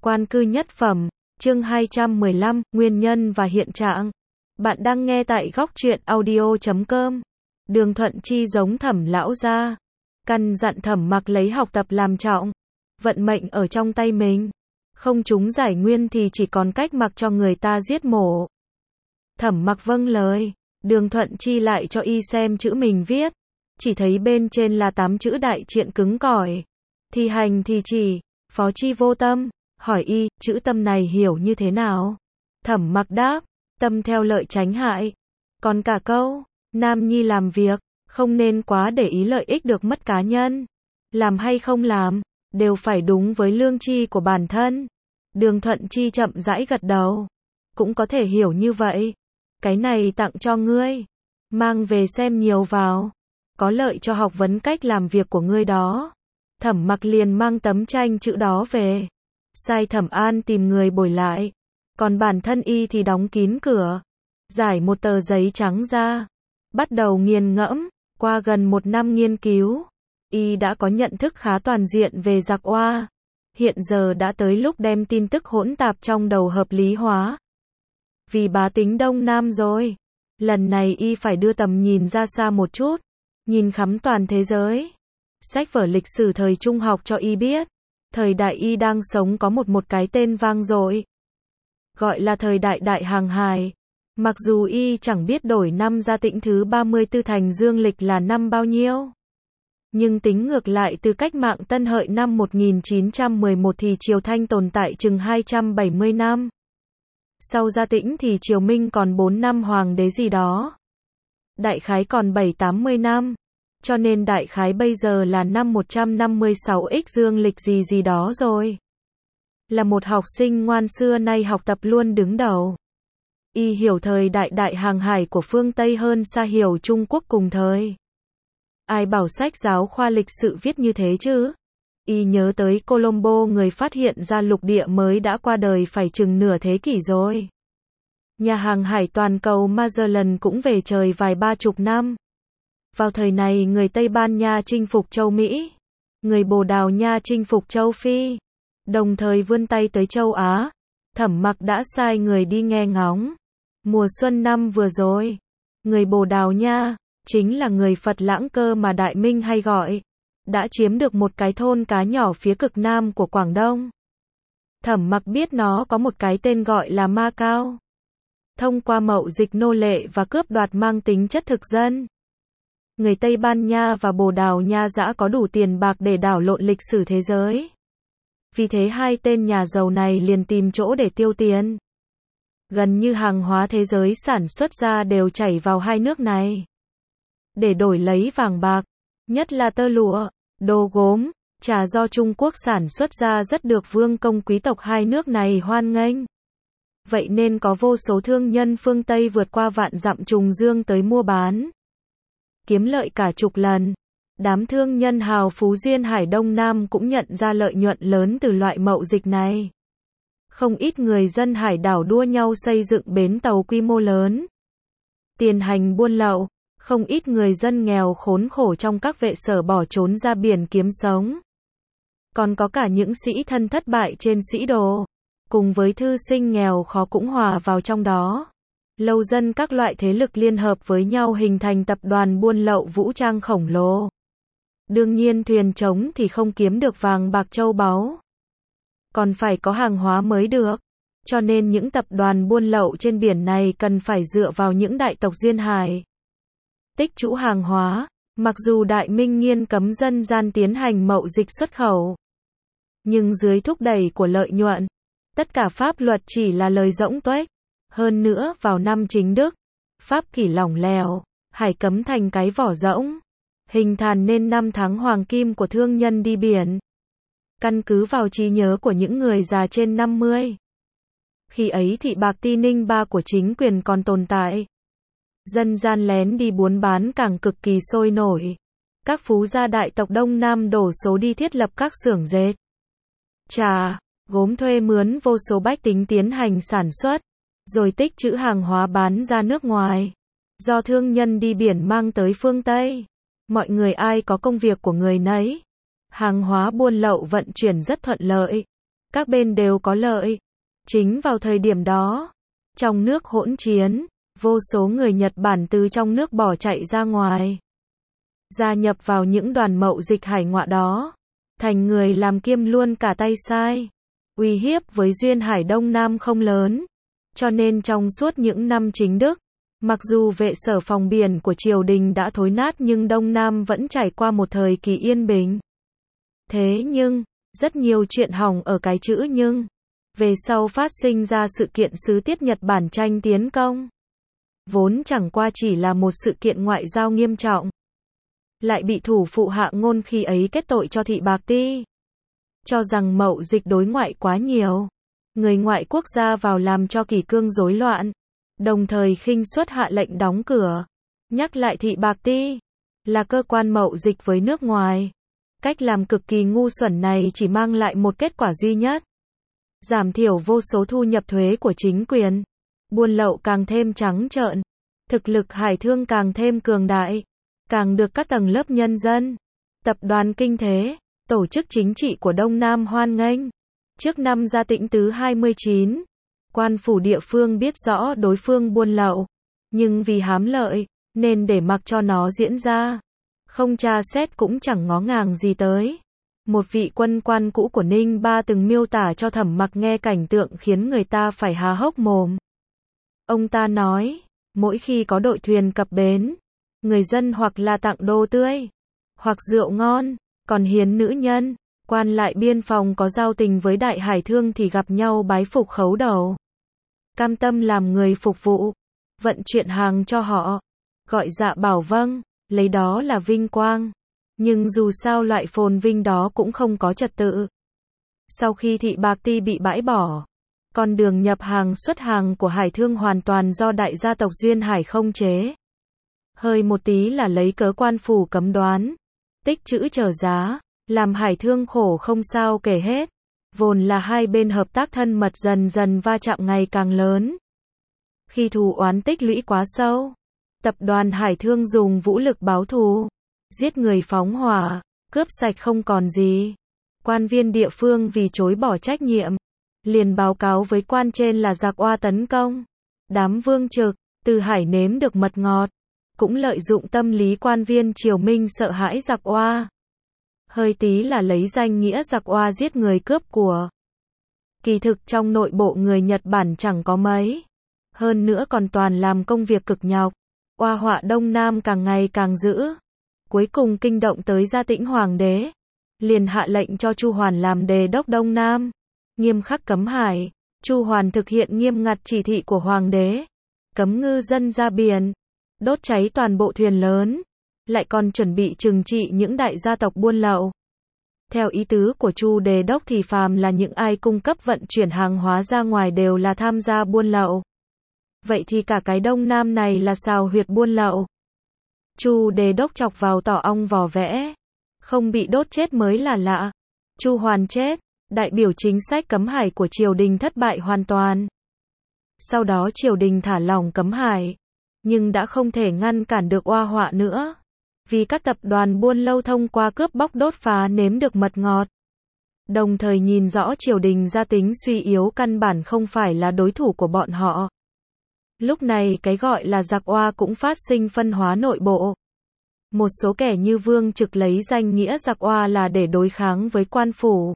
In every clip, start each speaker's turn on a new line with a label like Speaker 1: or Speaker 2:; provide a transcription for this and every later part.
Speaker 1: Quan cư nhất phẩm, chương 215, Nguyên nhân và hiện trạng. Bạn đang nghe tại góc truyện audio.com. Đường Thuận Chi giống Thẩm lão gia, căn dặn Thẩm Mặc lấy học tập làm trọng. Vận mệnh ở trong tay mình. Không trúng giải nguyên thì chỉ còn cách mặc cho người ta giết mổ. Thẩm Mặc vâng lời. Đường Thuận Chi lại cho y xem chữ mình viết. Chỉ thấy bên trên là 8 chữ đại triện cứng cỏi. Thì hành thì chỉ, phó chi vô tâm. Hỏi y, chữ tâm này hiểu như thế nào? Thẩm Mặc đáp, tâm theo lợi tránh hại. Còn cả câu, nam nhi làm việc, không nên quá để ý lợi ích được mất cá nhân. Làm hay không làm, đều phải đúng với lương tri của bản thân. Đường Thuận Chi chậm rãi gật đầu. Cũng có thể hiểu như vậy. Cái này tặng cho ngươi. Mang về xem nhiều vào. Có lợi cho học vấn cách làm việc của ngươi đó. Thẩm Mặc liền mang tấm tranh chữ đó về. Sai Thẩm An tìm người bồi lại. Còn bản thân y thì đóng kín cửa. Giải một tờ giấy trắng ra. Bắt đầu nghiền ngẫm. Qua gần 1 năm nghiên cứu, y đã có nhận thức khá toàn diện về giặc oa. Hiện giờ đã tới lúc đem tin tức hỗn tạp trong đầu hợp lý hóa. Vì bá tính Đông Nam rồi. Lần này y phải đưa tầm nhìn ra xa một chút. Nhìn khắm toàn thế giới. Sách vở lịch sử thời trung học cho y biết. Thời đại y đang sống có một cái tên vang dội. Gọi là thời đại đại hàng hải. Mặc dù y chẳng biết đổi năm Gia Tĩnh thứ 34 thành dương lịch là năm bao nhiêu. Nhưng tính ngược lại từ cách mạng Tân Hợi năm 1911 thì triều Thanh tồn tại chừng 270 năm. Sau Gia Tĩnh thì triều Minh còn 4 năm hoàng đế gì đó. Đại khái còn 7-80 năm. Cho nên đại khái bây giờ là năm 156x dương lịch gì đó rồi. Là một học sinh ngoan xưa nay học tập luôn đứng đầu. Y hiểu thời đại đại hàng hải của phương Tây hơn xa hiểu Trung Quốc cùng thời. Ai bảo sách giáo khoa lịch sử viết như thế chứ? Y nhớ tới Colombo người phát hiện ra lục địa mới đã qua đời phải chừng nửa thế kỷ rồi. Nhà hàng hải toàn cầu Magellan cũng về trời vài 30 năm. Vào thời này người Tây Ban Nha chinh phục châu Mỹ. Người Bồ Đào Nha chinh phục châu Phi. Đồng thời vươn tay tới châu Á. Thẩm Mặc đã sai người đi nghe ngóng. Mùa xuân năm vừa rồi, người Bồ Đào Nha, chính là người Phật Lãng Cơ mà Đại Minh hay gọi, đã chiếm được một cái thôn cá nhỏ phía cực nam của Quảng Đông. Thẩm Mặc biết nó có một cái tên gọi là Macao. Thông qua mậu dịch nô lệ và cướp đoạt mang tính chất thực dân. Người Tây Ban Nha và Bồ Đào Nha dã có đủ tiền bạc để đảo lộn lịch sử thế giới. Vì thế hai tên nhà giàu này liền tìm chỗ để tiêu tiền. Gần như hàng hóa thế giới sản xuất ra đều chảy vào hai nước này. Để đổi lấy vàng bạc, nhất là tơ lụa, đồ gốm, trà do Trung Quốc sản xuất ra rất được vương công quý tộc hai nước này hoan nghênh. Vậy nên có vô số thương nhân phương Tây vượt qua vạn dặm trùng dương tới mua bán. Kiếm lợi cả chục lần. Đám thương nhân hào phú duyên hải Đông Nam cũng nhận ra lợi nhuận lớn từ loại mậu dịch này. Không ít người dân hải đảo đua nhau xây dựng bến tàu quy mô lớn. Tiền hành buôn lậu, không ít người dân nghèo khốn khổ trong các vệ sở bỏ trốn ra biển kiếm sống. Còn có cả những sĩ thân thất bại trên sĩ đồ, cùng với thư sinh nghèo khó cũng hòa vào trong đó. Lâu dần các loại thế lực liên hợp với nhau hình thành tập đoàn buôn lậu vũ trang khổng lồ. Đương nhiên thuyền trống thì không kiếm được vàng bạc châu báu. Còn phải có hàng hóa mới được. Cho nên những tập đoàn buôn lậu trên biển này cần phải dựa vào những đại tộc duyên hải. Tích trữ hàng hóa, mặc dù Đại Minh nghiêm cấm dân gian tiến hành mậu dịch xuất khẩu. Nhưng dưới thúc đẩy của lợi nhuận, tất cả pháp luật chỉ là lời rỗng tuếch. Hơn nữa vào năm chính Đức, pháp kỷ lỏng lẻo, hải cấm thành cái vỏ rỗng. Hình thành nên năm tháng hoàng kim của thương nhân đi biển. Căn cứ vào trí nhớ của những người già trên 50. Khi ấy thị bạc Ti Ninh Ba của chính quyền còn tồn tại. Dân gian lén đi buôn bán càng cực kỳ sôi nổi. Các phú gia đại tộc Đông Nam đổ số đi thiết lập các xưởng dệt, trà, gốm thuê mướn vô số bách tính tiến hành sản xuất, rồi tích trữ hàng hóa bán ra nước ngoài. Do thương nhân đi biển mang tới phương Tây. Mọi người ai có công việc của người nấy. Hàng hóa buôn lậu vận chuyển rất thuận lợi. Các bên đều có lợi. Chính vào thời điểm đó, trong nước hỗn chiến, vô số người Nhật Bản từ trong nước bỏ chạy ra ngoài, gia nhập vào những đoàn mậu dịch hải ngoại đó, thành người làm kiêm luôn cả tay sai. Uy hiếp với duyên hải Đông Nam không lớn, cho nên trong suốt những năm chính Đức, mặc dù vệ sở phòng biển của triều đình đã thối nát nhưng Đông Nam vẫn trải qua một thời kỳ yên bình. Thế nhưng, rất nhiều chuyện hỏng ở cái chữ nhưng. Về sau phát sinh ra sự kiện sứ tiết Nhật Bản tranh tiến công. Vốn chẳng qua chỉ là một sự kiện ngoại giao nghiêm trọng. Lại bị thủ phụ Hạ Ngôn khi ấy kết tội cho Thị Bạc Ti. Cho rằng mậu dịch đối ngoại quá nhiều. Người ngoại quốc gia vào làm cho kỷ cương rối loạn. Đồng thời khinh suất hạ lệnh đóng cửa. Nhắc lại Thị Bạc Ti là cơ quan mậu dịch với nước ngoài. Cách làm cực kỳ ngu xuẩn này chỉ mang lại một kết quả duy nhất. Giảm thiểu vô số thu nhập thuế của chính quyền. Buôn lậu càng thêm trắng trợn. Thực lực hải thương càng thêm cường đại. Càng được các tầng lớp nhân dân, tập đoàn kinh tế, tổ chức chính trị của Đông Nam hoan nghênh. Trước năm Gia Tĩnh Tứ 29, quan phủ địa phương biết rõ đối phương buôn lậu, nhưng vì hám lợi, nên để mặc cho nó diễn ra. Không tra xét cũng chẳng ngó ngàng gì tới. Một vị quân quan cũ của Ninh Ba từng miêu tả cho Thẩm Mặc nghe cảnh tượng khiến người ta phải há hốc mồm. Ông ta nói, mỗi khi có đội thuyền cập bến, người dân hoặc là tặng đồ tươi, hoặc rượu ngon, còn hiến nữ nhân, quan lại biên phòng có giao tình với đại hải thương thì gặp nhau bái phục khấu đầu. Cam tâm làm người phục vụ, vận chuyển hàng cho họ, gọi dạ bảo vâng, lấy đó là vinh quang. Nhưng dù sao loại phồn vinh đó cũng không có trật tự. Sau khi Thị Bạc Ti bị bãi bỏ, con đường nhập hàng xuất hàng của hải thương hoàn toàn do đại gia tộc Duyên Hải không chế. Hơi một tí là lấy cớ quan phủ cấm đoán, tích trữ trở giá, làm hải thương khổ không sao kể hết. Vốn là hai bên hợp tác thân mật dần dần va chạm ngày càng lớn. Khi thù oán tích lũy quá sâu, tập đoàn hải thương dùng vũ lực báo thù, giết người phóng hỏa, cướp sạch không còn gì. Quan viên địa phương vì chối bỏ trách nhiệm, liền báo cáo với quan trên là giặc oa tấn công. Đám vương trực, từ hải nếm được mật ngọt, cũng lợi dụng tâm lý quan viên triều Minh sợ hãi giặc oa. Hơi tí là lấy danh nghĩa giặc oa giết người cướp của. Kỳ thực trong nội bộ người Nhật Bản chẳng có mấy. Hơn nữa còn toàn làm công việc cực nhọc. Oa họa Đông Nam càng ngày càng dữ. Cuối cùng kinh động tới Gia Tĩnh Hoàng đế. Liền hạ lệnh cho Chu Hoàn làm đề đốc Đông Nam. Nghiêm khắc cấm hải. Chu Hoàn thực hiện nghiêm ngặt chỉ thị của Hoàng đế. Cấm ngư dân ra biển. Đốt cháy toàn bộ thuyền lớn. Lại còn chuẩn bị trừng trị những đại gia tộc buôn lậu. Theo ý tứ của Chu đề đốc thì phàm là những ai cung cấp vận chuyển hàng hóa ra ngoài đều là tham gia buôn lậu. Vậy thì cả cái Đông Nam này là xào huyệt buôn lậu. Chu đề đốc chọc vào tỏ ong vò vẽ. Không bị đốt chết mới là lạ. Chu Hoàn chết, đại biểu chính sách cấm hải của triều đình thất bại hoàn toàn. Sau đó triều đình thả lỏng cấm hải, nhưng đã không thể ngăn cản được oa họa nữa. Vì các tập đoàn buôn lậu thông qua cướp bóc đốt phá nếm được mật ngọt. Đồng thời nhìn rõ triều đình gia tính suy yếu căn bản không phải là đối thủ của bọn họ. Lúc này cái gọi là giặc oa cũng phát sinh phân hóa nội bộ. Một số kẻ như Vương Trực lấy danh nghĩa giặc oa là để đối kháng với quan phủ,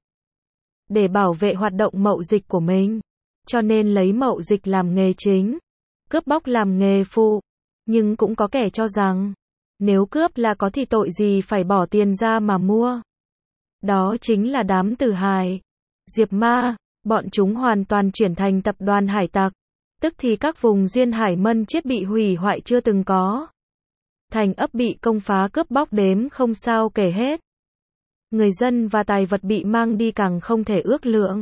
Speaker 1: để bảo vệ hoạt động mậu dịch của mình. Cho nên lấy mậu dịch làm nghề chính, cướp bóc làm nghề phụ. Nhưng cũng có kẻ cho rằng, nếu cướp là có thì tội gì phải bỏ tiền ra mà mua. Đó chính là đám Từ Hải, Diệp Ma, bọn chúng hoàn toàn chuyển thành tập đoàn hải tặc. Tức thì các vùng duyên hải mân chiết bị hủy hoại chưa từng có. Thành ấp bị công phá cướp bóc đếm không sao kể hết. Người dân và tài vật bị mang đi càng không thể ước lượng.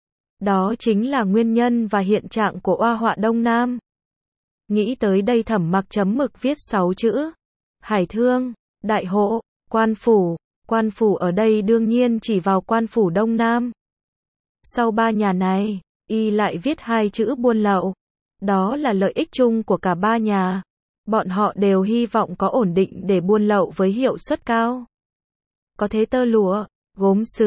Speaker 1: Đó chính là nguyên nhân và hiện trạng của oa họa Đông Nam. Nghĩ tới đây Thẩm Mặc chấm mực viết 6 chữ. Hải thương, đại hộ, quan phủ. Quan phủ ở đây đương nhiên chỉ vào quan phủ Đông Nam. Sau ba nhà này, y lại viết 2 chữ buôn lậu. Đó là lợi ích chung của cả ba nhà. Bọn họ đều hy vọng có ổn định để buôn lậu với hiệu suất cao. Có thế tơ lụa, gốm sứ,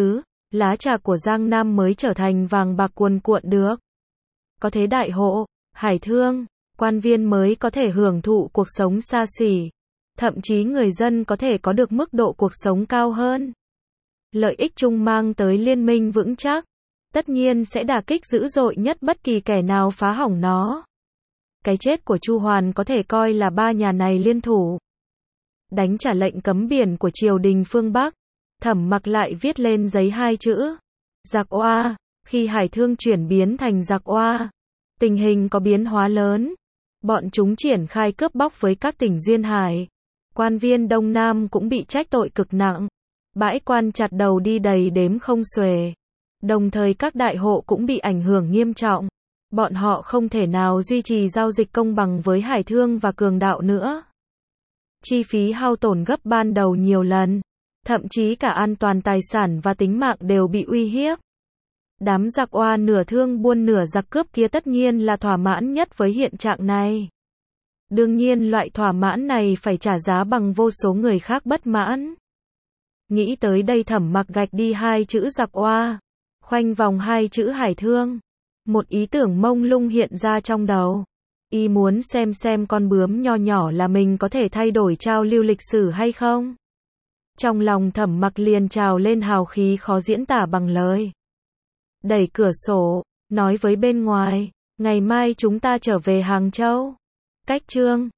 Speaker 1: lá trà của Giang Nam mới trở thành vàng bạc cuồn cuộn được. Có thế đại hộ, hải thương, quan viên mới có thể hưởng thụ cuộc sống xa xỉ. Thậm chí người dân có thể có được mức độ cuộc sống cao hơn. Lợi ích chung mang tới liên minh vững chắc, tất nhiên sẽ đả kích dữ dội nhất bất kỳ kẻ nào phá hỏng nó. Cái chết của Chu Hoàn có thể coi là ba nhà này liên thủ đánh trả lệnh cấm biển của triều đình phương Bắc. Thẩm Mặc lại viết lên giấy hai chữ: Giặc Oa. Khi hải thương chuyển biến thành giặc Oa, tình hình có biến hóa lớn. Bọn chúng triển khai cướp bóc với các tỉnh duyên hải. Quan viên Đông Nam cũng bị trách tội cực nặng. Bãi quan chặt đầu đi đầy đếm không xuể. Đồng thời các đại hộ cũng bị ảnh hưởng nghiêm trọng. Bọn họ không thể nào duy trì giao dịch công bằng với hải thương và cường đạo nữa. Chi phí hao tổn gấp ban đầu nhiều lần. Thậm chí cả an toàn tài sản và tính mạng đều bị uy hiếp. Đám giặc oa nửa thương buôn nửa giặc cướp kia tất nhiên là thỏa mãn nhất với hiện trạng này. Đương nhiên loại thỏa mãn này phải trả giá bằng vô số người khác bất mãn. Nghĩ tới đây Thẩm Mặc gạch đi hai chữ giặc oa, khoanh vòng hai chữ hải thương. Một ý tưởng mông lung hiện ra trong đầu. Y muốn xem con bướm nho nhỏ là mình có thể thay đổi trao lưu lịch sử hay không. Trong lòng Thẩm Mặc liền trào lên hào khí khó diễn tả bằng lời. Đẩy cửa sổ, nói với bên ngoài, ngày mai chúng ta trở về Hàng Châu. Cách chương